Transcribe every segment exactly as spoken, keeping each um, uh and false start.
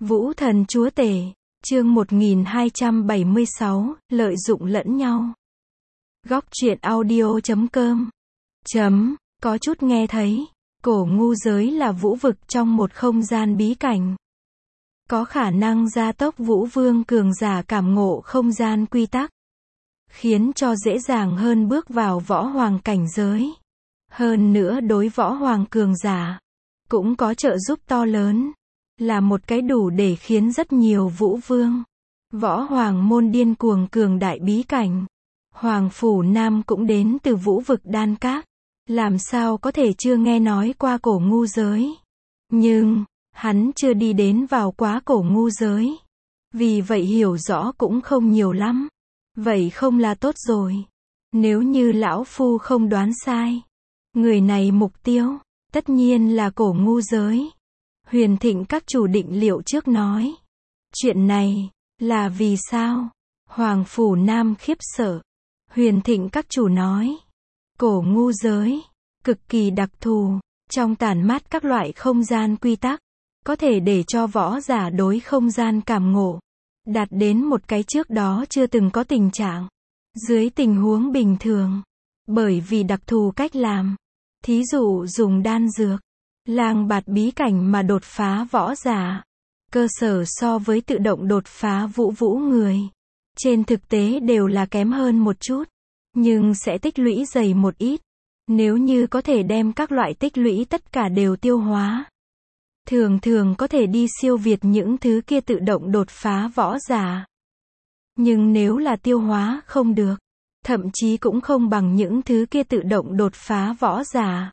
Vũ thần chúa tể, chương một nghìn hai trăm bảy mươi sáu, lợi dụng lẫn nhau. Góc truyện audio chấm com. Chấm, có chút nghe thấy, cổ ngu giới là vũ vực trong một không gian bí cảnh. Có khả năng gia tốc vũ vương cường giả cảm ngộ không gian quy tắc, khiến cho dễ dàng hơn bước vào võ hoàng cảnh giới. Hơn nữa đối võ hoàng cường giả, cũng có trợ giúp to lớn. Là một cái đủ để khiến rất nhiều vũ vương, võ hoàng môn điên cuồng cường đại bí cảnh. Hoàng Phủ Nam cũng đến từ vũ vực Đan Các. Làm sao có thể chưa nghe nói qua cổ ngu giới. Nhưng, hắn chưa đi đến vào quá cổ ngu giới. Vì vậy hiểu rõ cũng không nhiều lắm. Vậy không là tốt rồi. Nếu như lão phu không đoán sai, người này mục tiêu, tất nhiên là cổ ngu giới. Huyền Thịnh các chủ định liệu trước nói. Chuyện này, là vì sao? Hoàng Phủ Nam khiếp sợ. Huyền Thịnh các chủ nói. Cổ ngu giới, cực kỳ đặc thù, trong tản mát các loại không gian quy tắc, có thể để cho võ giả đối không gian cảm ngộ, đạt đến một cái trước đó chưa từng có tình trạng. Dưới tình huống bình thường, bởi vì đặc thù cách làm, thí dụ dùng đan dược, lang bạt bí cảnh mà đột phá võ giả, cơ sở so với tự động đột phá vũ vũ người, trên thực tế đều là kém hơn một chút, nhưng sẽ tích lũy dày một ít. Nếu như có thể đem các loại tích lũy tất cả đều tiêu hóa, thường thường có thể đi siêu việt những thứ kia tự động đột phá võ giả. Nhưng nếu là tiêu hóa không được, thậm chí cũng không bằng những thứ kia tự động đột phá võ giả.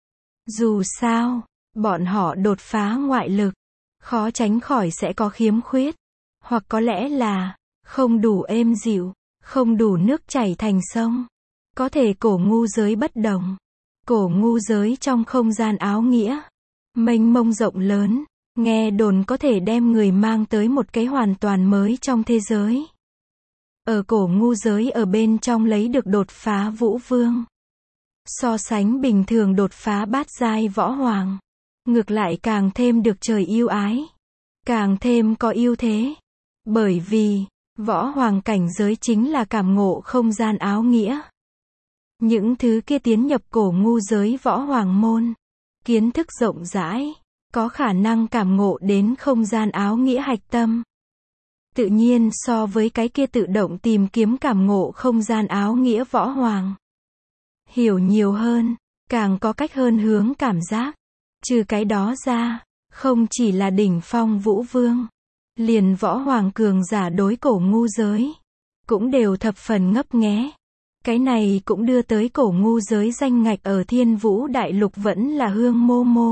Dù sao, bọn họ đột phá ngoại lực, khó tránh khỏi sẽ có khiếm khuyết, hoặc có lẽ là không đủ êm dịu, không đủ nước chảy thành sông. Có thể cổ ngu giới bất đồng. Cổ ngu giới trong không gian áo nghĩa, mênh mông rộng lớn, nghe đồn có thể đem người mang tới một cái hoàn toàn mới trong thế giới. Ở cổ ngu giới ở bên trong lấy được đột phá vũ vương. So sánh bình thường đột phá bát giai võ hoàng, ngược lại càng thêm được trời yêu ái, càng thêm có ưu thế. Bởi vì, võ hoàng cảnh giới chính là cảm ngộ không gian áo nghĩa. Những thứ kia tiến nhập cổ ngu giới võ hoàng môn, kiến thức rộng rãi, có khả năng cảm ngộ đến không gian áo nghĩa hạch tâm. Tự nhiên so với cái kia tự động tìm kiếm cảm ngộ không gian áo nghĩa võ hoàng, hiểu nhiều hơn, càng có cách hơn hướng cảm giác. Trừ cái đó ra, không chỉ là đỉnh phong vũ vương, liền võ hoàng cường giả đối cổ ngu giới, cũng đều thập phần ngấp nghé. Cái này cũng đưa tới cổ ngu giới danh ngạch ở Thiên Vũ Đại Lục vẫn là hương mô mô.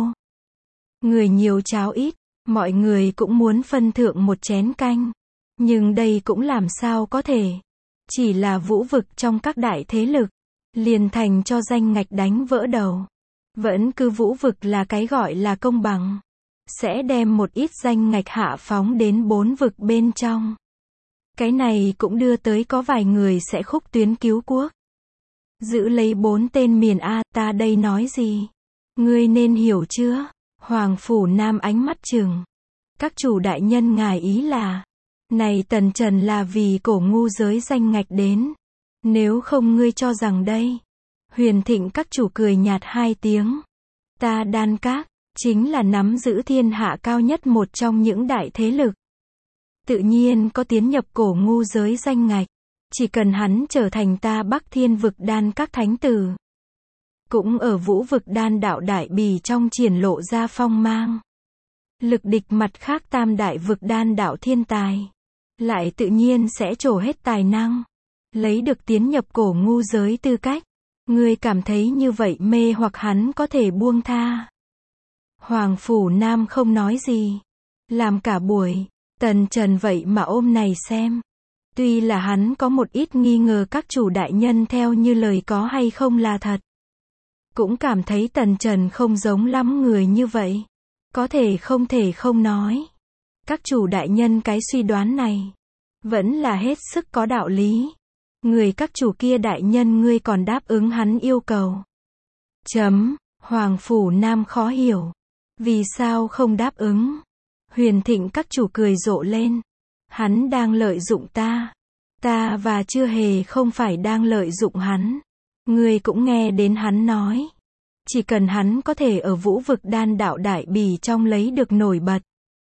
Người nhiều cháo ít, mọi người cũng muốn phân thượng một chén canh. Nhưng đây cũng làm sao có thể. Chỉ là vũ vực trong các đại thế lực, liền thành cho danh ngạch đánh vỡ đầu. Vẫn cứ vũ vực là cái gọi là công bằng. Sẽ đem một ít danh ngạch hạ phóng đến bốn vực bên trong. Cái này cũng đưa tới có vài người sẽ khúc tuyến cứu quốc. Giữ lấy bốn tên miền A, ta đây nói gì? Ngươi nên hiểu chưa? Hoàng Phủ Nam ánh mắt trừng. Các chủ đại nhân ngài ý là, này tần trần là vì cổ ngu giới danh ngạch đến. Nếu không ngươi cho rằng đây. Huyền Thịnh các chủ cười nhạt hai tiếng. Ta Đan Các, chính là nắm giữ thiên hạ cao nhất một trong những đại thế lực. Tự nhiên có tiến nhập cổ ngu giới danh ngạch. Chỉ cần hắn trở thành ta Bắc Thiên vực Đan Các thánh tử. Cũng ở vũ vực đan đạo đại bì trong triển lộ ra phong mang. Lực địch mặt khác tam đại vực đan đạo thiên tài. Lại tự nhiên sẽ trổ hết tài năng. Lấy được tiến nhập cổ ngu giới tư cách. Ngươi cảm thấy như vậy mê hoặc hắn có thể buông tha. Hoàng Phủ Nam không nói gì. Làm cả buổi, tần trần vậy mà ôm này xem. Tuy là hắn có một ít nghi ngờ các chủ đại nhân theo như lời có hay không là thật. Cũng cảm thấy tần trần không giống lắm người như vậy. Có thể không thể không nói. Các chủ đại nhân cái suy đoán này, vẫn là hết sức có đạo lý. Người các chủ kia đại nhân ngươi còn đáp ứng hắn yêu cầu. Chấm, Hoàng Phủ Nam khó hiểu. Vì sao không đáp ứng? Huyền Thịnh các chủ cười rộ lên. Hắn đang lợi dụng ta. Ta và chưa hề không phải đang lợi dụng hắn. Ngươi cũng nghe đến hắn nói. Chỉ cần hắn có thể ở vũ vực đan đạo đại bỉ trong lấy được nổi bật.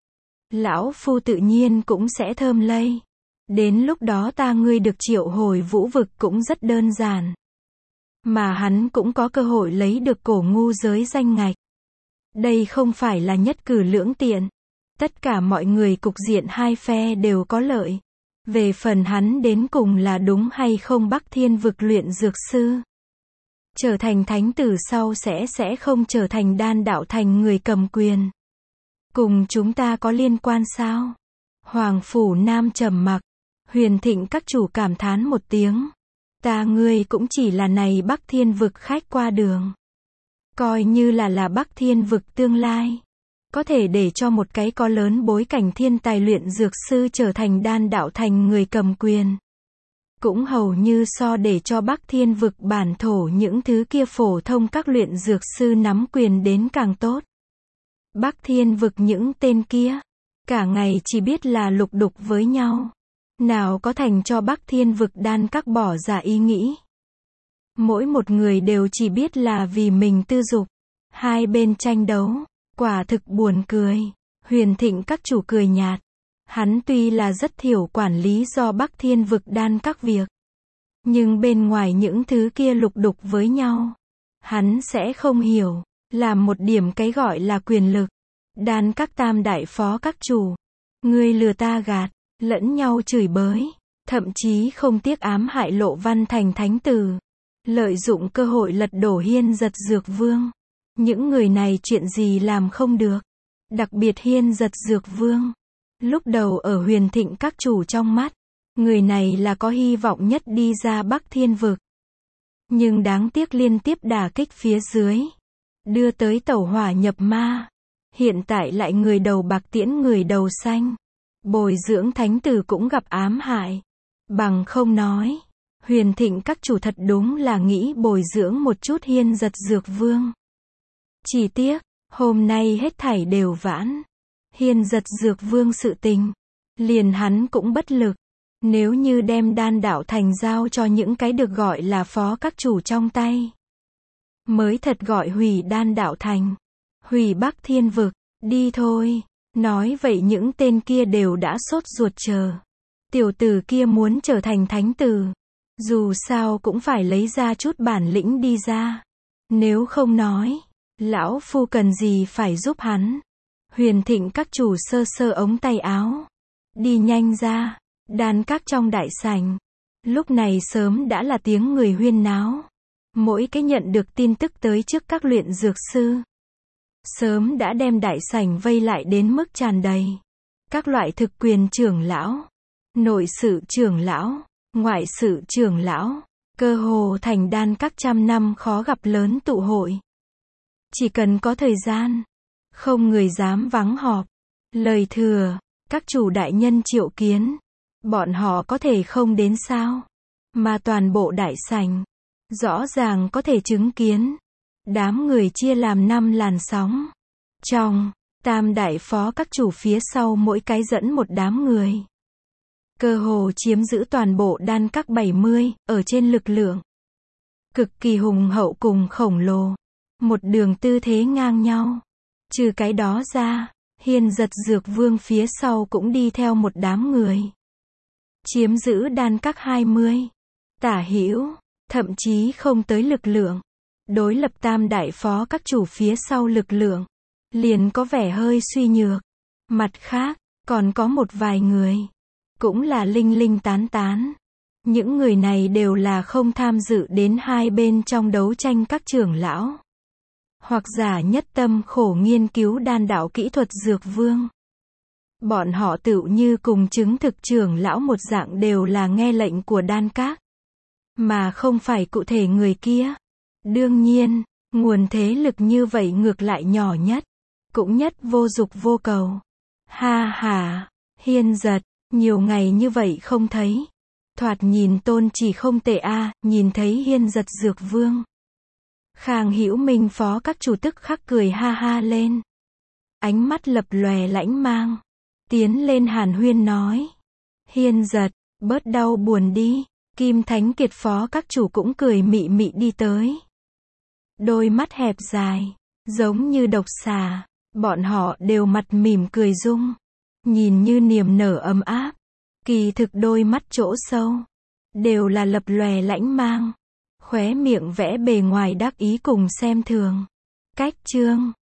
Lão Phu tự nhiên cũng sẽ thơm lây. Đến lúc đó ta ngươi được triệu hồi vũ vực cũng rất đơn giản. Mà hắn cũng có cơ hội lấy được cổ ngu giới danh ngạch. Đây không phải là nhất cử lưỡng tiện. Tất cả mọi người cục diện hai phe đều có lợi. Về phần hắn đến cùng là đúng hay không Bắc Thiên vực luyện dược sư. Trở thành thánh tử sau sẽ sẽ không trở thành đan đạo thành người cầm quyền. Cùng chúng ta có liên quan sao? Hoàng Phủ Nam trầm mặc. Huyền Thịnh các chủ cảm thán một tiếng. Ta ngươi cũng chỉ là này Bắc Thiên vực khách qua đường. Coi như là là Bắc Thiên vực tương lai. Có thể để cho một cái có lớn bối cảnh thiên tài luyện dược sư trở thành đan đạo thành người cầm quyền. Cũng hầu như so để cho Bắc Thiên vực bản thổ những thứ kia phổ thông các luyện dược sư nắm quyền đến càng tốt. Bắc Thiên vực những tên kia, cả ngày chỉ biết là lục đục với nhau. Nào có thành cho Bắc Thiên vực đan các bỏ ra ý nghĩ. Mỗi một người đều chỉ biết là vì mình tư dục. Hai bên tranh đấu, quả thực buồn cười. Huyền Thịnh các chủ cười nhạt. Hắn tuy là rất thiểu quản lý do Bắc Thiên vực đan các việc. Nhưng bên ngoài những thứ kia lục đục với nhau. Hắn sẽ không hiểu. Làm một điểm cái gọi là quyền lực. Đan các tam đại phó các chủ. Ngươi lừa ta gạt. Lẫn nhau chửi bới. Thậm chí không tiếc ám hại Lộ Văn thành thánh tử. Lợi dụng cơ hội lật đổ Hiên Giật Dược Vương. Những người này chuyện gì làm không được. Đặc biệt Hiên Giật Dược Vương. Lúc đầu ở Huyền Thịnh các chủ trong mắt. Người này là có hy vọng nhất đi ra Bắc Thiên vực. Nhưng đáng tiếc liên tiếp đả kích phía dưới. Đưa tới tẩu hỏa nhập ma. Hiện tại lại người đầu bạc tiễn người đầu xanh. Bồi dưỡng thánh tử cũng gặp ám hại. Bằng không nói. Huyền Thịnh các chủ thật đúng là nghĩ bồi dưỡng một chút Hiên Giật Dược Vương. Chỉ tiếc, hôm nay hết thảy đều vãn. Hiên Giật Dược Vương sự tình. Liền hắn cũng bất lực. Nếu như đem đan đạo thành giao cho những cái được gọi là phó các chủ trong tay. Mới thật gọi hủy đan đạo thành. Hủy Bắc Thiên vực. Đi thôi. Nói vậy những tên kia đều đã sốt ruột chờ. Tiểu tử kia muốn trở thành thánh tử. Dù sao cũng phải lấy ra chút bản lĩnh đi ra. Nếu không nói. Lão Phu cần gì phải giúp hắn. Huyền Thịnh các chủ sơ sơ ống tay áo. Đi nhanh ra. Đan các trong đại sảnh. Lúc này sớm đã là tiếng người huyên náo. Mỗi cái nhận được tin tức tới trước các luyện dược sư. Sớm đã đem đại sảnh vây lại đến mức tràn đầy. Các loại thực quyền trưởng lão. Nội sự trưởng lão. Ngoại sự trưởng lão. Cơ hồ thành đan các trăm năm khó gặp lớn tụ hội. Chỉ cần có thời gian. Không người dám vắng họp. Lời thừa. Các chủ đại nhân triệu kiến. Bọn họ có thể không đến sao. Mà toàn bộ đại sảnh. Rõ ràng có thể chứng kiến. Đám người chia làm năm làn sóng. Trong, tam đại phó các chủ phía sau mỗi cái dẫn một đám người. Cơ hồ chiếm giữ toàn bộ đan các bảy mươi, ở trên lực lượng. Cực kỳ hùng hậu cùng khổng lồ. Một đường tư thế ngang nhau. Trừ cái đó ra, Hiên Giật Dược Vương phía sau cũng đi theo một đám người. Chiếm giữ đan các hai mươi. Tả hữu, thậm chí không tới lực lượng. Đối lập tam đại phó các chủ phía sau lực lượng. Liền có vẻ hơi suy nhược. Mặt khác, còn có một vài người. Cũng là linh linh tán tán. Những người này đều là không tham dự đến hai bên trong đấu tranh các trưởng lão. Hoặc giả nhất tâm khổ nghiên cứu đan đạo kỹ thuật dược vương. Bọn họ tựu như cùng chứng thực trưởng lão một dạng đều là nghe lệnh của đan các. Mà không phải cụ thể người kia. Đương nhiên, nguồn thế lực như vậy ngược lại nhỏ nhất. Cũng nhất vô dục vô cầu. Ha ha, Hiên Giật, nhiều ngày như vậy không thấy. Thoạt nhìn tôn chỉ không tệ a, nhìn thấy Hiên Giật Dược Vương. Khang Hữu Minh phó các chủ tức khắc cười ha ha lên. Ánh mắt lập lòe lãnh mang. tiến lên hàn huyên nói. Hiên giật, bớt đau buồn đi. Kim Thánh Kiệt phó các chủ cũng cười mị mị đi tới. Đôi mắt hẹp dài, giống như độc xà, bọn họ đều mặt mỉm cười dung, nhìn như niềm nở ấm áp. Kỳ thực đôi mắt chỗ sâu, đều là lập lòe lãnh mang, khóe miệng vẽ bề ngoài đắc ý cùng xem thường. Cách chương